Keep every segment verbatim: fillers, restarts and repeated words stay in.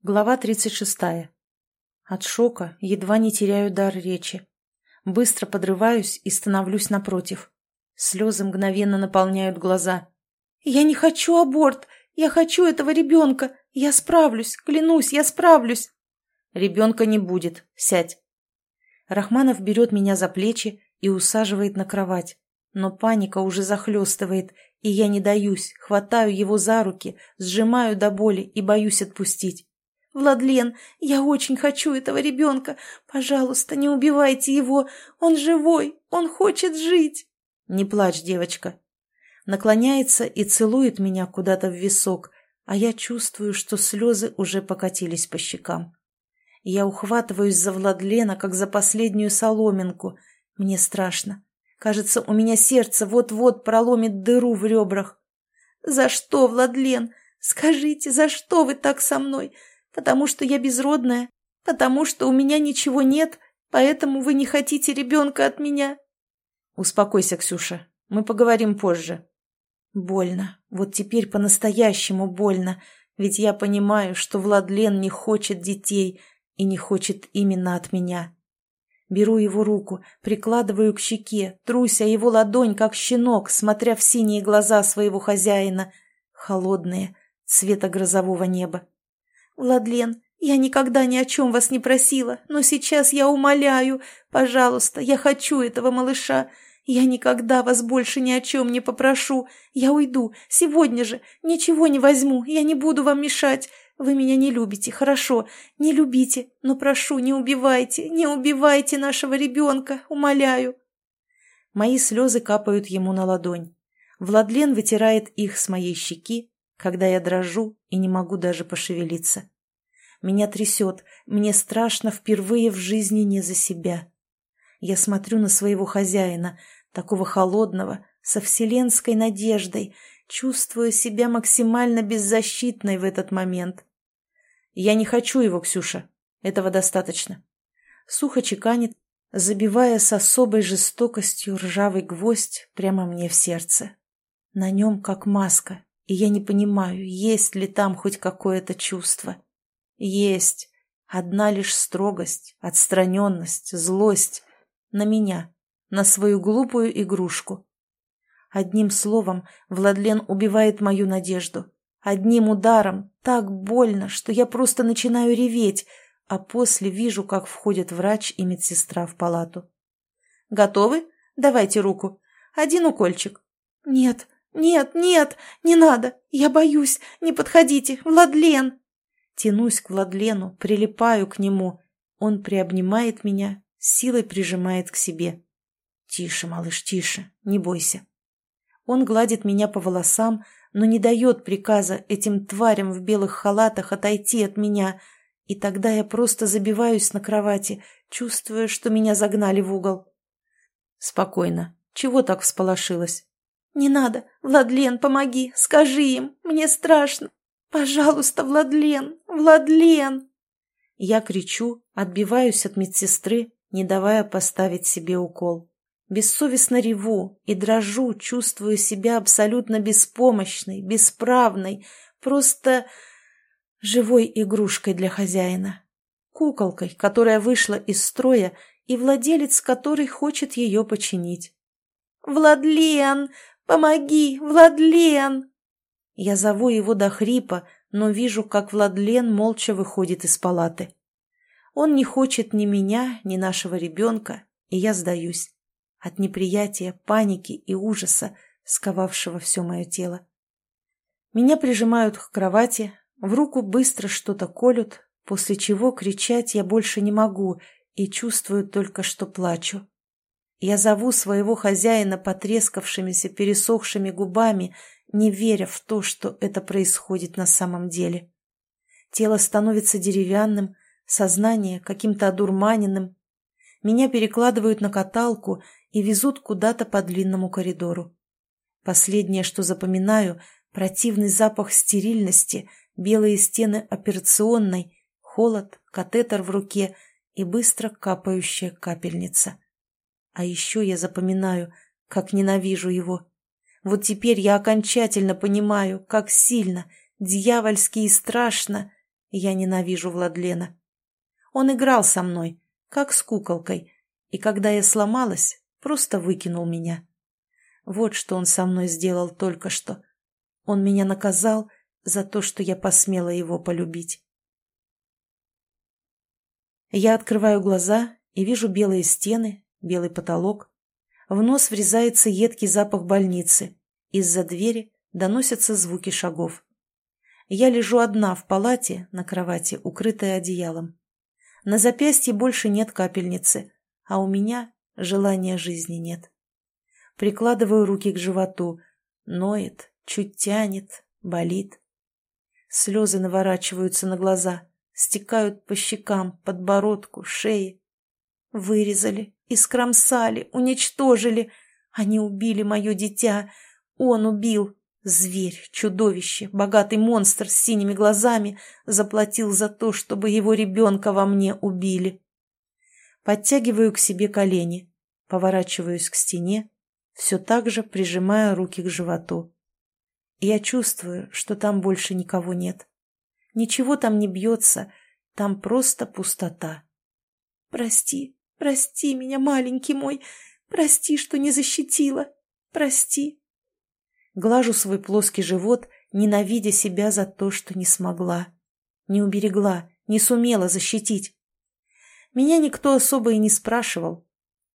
Глава тридцать шестая. От шока едва не теряю дар речи. Быстро подрываюсь и становлюсь напротив. Слезы мгновенно наполняют глаза. «Я не хочу аборт! Я хочу этого ребенка! Я справлюсь! Клянусь, я справлюсь!» «Ребенка не будет. Сядь!» Рахманов берет меня за плечи и усаживает на кровать. Но паника уже захлестывает, и я не даюсь, хватаю его за руки, сжимаю до боли и боюсь отпустить. «Владлен, я очень хочу этого ребенка. Пожалуйста, не убивайте его. Он живой, он хочет жить». «Не плачь, девочка». Наклоняется и целует меня куда-то в висок, а я чувствую, что слезы уже покатились по щекам. Я ухватываюсь за Владлена, как за последнюю соломинку. Мне страшно. Кажется, у меня сердце вот-вот проломит дыру в ребрах. «За что, Владлен? Скажите, за что вы так со мной? Потому что я безродная? Потому что у меня ничего нет? Поэтому вы не хотите ребенка от меня?» «Успокойся, Ксюша. Мы поговорим позже». Больно. Вот теперь по-настоящему больно. Ведь я понимаю, что Владлен не хочет детей и не хочет именно от меня. Беру его руку, прикладываю к щеке, трусь о его ладонь, как щенок, смотря в синие глаза своего хозяина. Холодные, цвета грозового неба. «Владлен, я никогда ни о чем вас не просила, но сейчас я умоляю, пожалуйста, я хочу этого малыша. Я никогда вас больше ни о чем не попрошу. Я уйду, сегодня же, ничего не возьму, я не буду вам мешать. Вы меня не любите, хорошо, не любите, но прошу, не убивайте, не убивайте нашего ребенка, умоляю». Мои слезы капают ему на ладонь. Владлен вытирает их с моей щеки, когда я дрожу и не могу даже пошевелиться. Меня трясет, мне страшно впервые в жизни не за себя. Я смотрю на своего хозяина, такого холодного, со вселенской надеждой, чувствую себя максимально беззащитной в этот момент. «Я не хочу его, Ксюша. Этого достаточно». Сухо чеканит, забивая с особой жестокостью ржавый гвоздь прямо мне в сердце. На нем как маска, и я не понимаю, есть ли там хоть какое-то чувство. Есть. Одна лишь строгость, отстраненность, злость. На меня, на свою глупую игрушку. Одним словом, Владлен убивает мою надежду. Одним ударом так больно, что я просто начинаю реветь, а после вижу, как входят врач и медсестра в палату. «Готовы? Давайте руку. Один укольчик». «Нет, нет, нет, не надо. Я боюсь. Не подходите. Владлен!» Тянусь к Владлену, прилипаю к нему. Он приобнимает меня, силой прижимает к себе. «Тише, малыш, тише, не бойся». Он гладит меня по волосам, но не дает приказа этим тварям в белых халатах отойти от меня, и тогда я просто забиваюсь на кровати, чувствуя, что меня загнали в угол. «Спокойно. Чего так всполошилась?» «Не надо. Владлен, помоги, скажи им, мне страшно. Пожалуйста, Владлен, Владлен!» Я кричу, отбиваюсь от медсестры, не давая поставить себе укол. Бессовестно реву и дрожу, чувствую себя абсолютно беспомощной, бесправной, просто живой игрушкой для хозяина. Куколкой, которая вышла из строя, и владелец которой хочет ее починить. «Владлен! Помоги, Владлен!» Я зову его до хрипа, но вижу, как Владлен молча выходит из палаты. Он не хочет ни меня, ни нашего ребенка, и я сдаюсь. От неприятия, паники и ужаса, сковавшего все мое тело. Меня прижимают к кровати, в руку быстро что-то колют, после чего кричать я больше не могу и чувствую только, что плачу. Я зову своего хозяина потрескавшимися, пересохшими губами, не веря в то, что это происходит на самом деле. Тело становится деревянным, сознание каким-то одурманенным. Меня перекладывают на каталку и везут куда-то по длинному коридору. Последнее, что запоминаю, противный запах стерильности, белые стены операционной, холод, катетер в руке и быстро капающая капельница. А еще я запоминаю, как ненавижу его. Вот теперь я окончательно понимаю, как сильно, дьявольски и страшно Я ненавижу Владлена. Он играл со мной, как с куколкой, и когда я сломалась, просто выкинул меня. Вот что он со мной сделал только что. Он меня наказал за то, что я посмела его полюбить. Я открываю глаза и вижу белые стены, белый потолок. В нос врезается едкий запах больницы. Из-за двери доносятся звуки шагов. Я лежу одна в палате на кровати, укрытая одеялом. На запястье больше нет капельницы, а у меня желания жизни нет. Прикладываю руки к животу. Ноет, чуть тянет, болит. Слезы наворачиваются на глаза, стекают по щекам, подбородку, шее. Вырезали, искромсали, уничтожили. Они убили мое дитя. Он убил. Зверь, чудовище, богатый монстр с синими глазами заплатил за то, чтобы его ребенка во мне убили. Подтягиваю к себе колени, поворачиваюсь к стене, все так же прижимая руки к животу. Я чувствую, что там больше никого нет. Ничего там не бьется, там просто пустота. Прости, прости меня, маленький мой, прости, что не защитила, прости. Глажу свой плоский живот, ненавидя себя за то, что не смогла. Не уберегла, не сумела защитить. Меня никто особо и не спрашивал.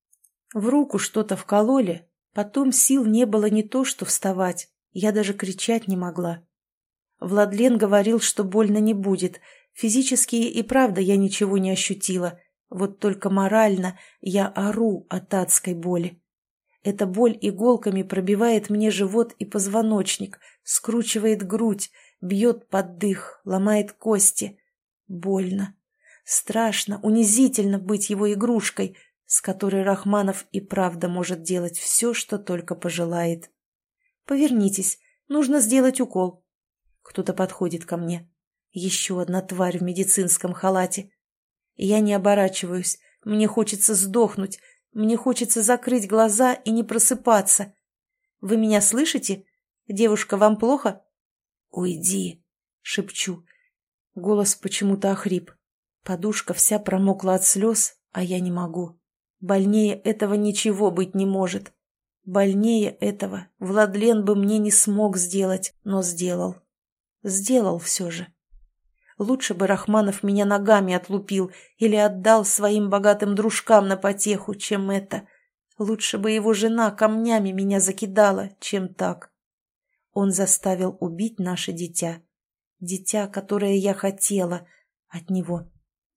В руку что-то вкололи, потом сил не было не то что вставать, я даже кричать не могла. Владлен говорил, что больно не будет, физически и правда я ничего не ощутила, вот только морально я ору от адской боли. Эта боль иголками пробивает мне живот и позвоночник, скручивает грудь, бьет под дых, ломает кости. Больно. Страшно, унизительно быть его игрушкой, с которой Рахманов и правда может делать все, что только пожелает. «Повернитесь, нужно сделать укол». Кто-то подходит ко мне. Еще одна тварь в медицинском халате. Я не оборачиваюсь, мне хочется сдохнуть. Мне хочется закрыть глаза и не просыпаться. Вы меня слышите? Девушка, вам плохо? Уйди, шепчу. Голос почему-то охрип. Подушка вся промокла от слез, а я не могу. Больнее этого ничего быть не может. Больнее этого Владлен бы мне не смог сделать, но сделал. Сделал все же. Лучше бы Рахманов меня ногами отлупил или отдал своим богатым дружкам на потеху, чем это. Лучше бы его жена камнями меня закидала, чем так. Он заставил убить наше дитя. Дитя, которое я хотела от него.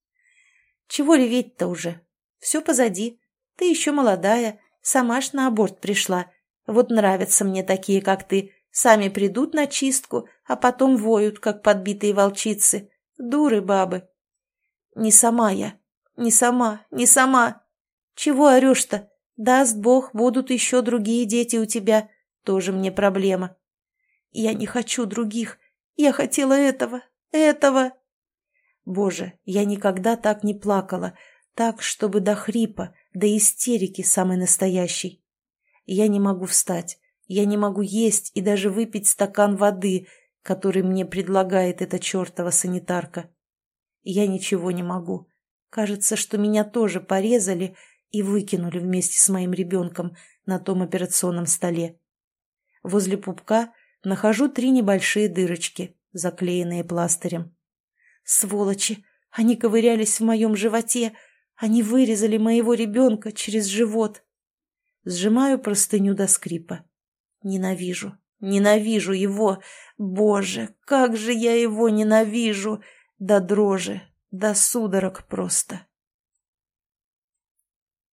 Чего реветь-то уже? Все позади. Ты еще молодая, сама ж на аборт пришла. Вот нравятся мне такие, как ты. Сами придут на чистку, а потом воют, как подбитые волчицы. Дуры бабы. Не сама я. Не сама, не сама. Чего орешь-то? Даст Бог, будут еще другие дети у тебя. Тоже мне проблема. Я не хочу других. Я хотела этого, этого. Боже, я никогда так не плакала. Так, чтобы до хрипа, до истерики самой настоящей. Я не могу встать. Я не могу есть и даже выпить стакан воды, который мне предлагает эта чертова санитарка. Я ничего не могу. Кажется, что меня тоже порезали и выкинули вместе с моим ребенком на том операционном столе. Возле пупка нахожу три небольшие дырочки, заклеенные пластырем. Сволочи! Они ковырялись в моем животе. Они вырезали моего ребенка через живот. Сжимаю простыню до скрипа. Ненавижу, ненавижу его. Боже, как же я его ненавижу! До дрожи, до судорог просто.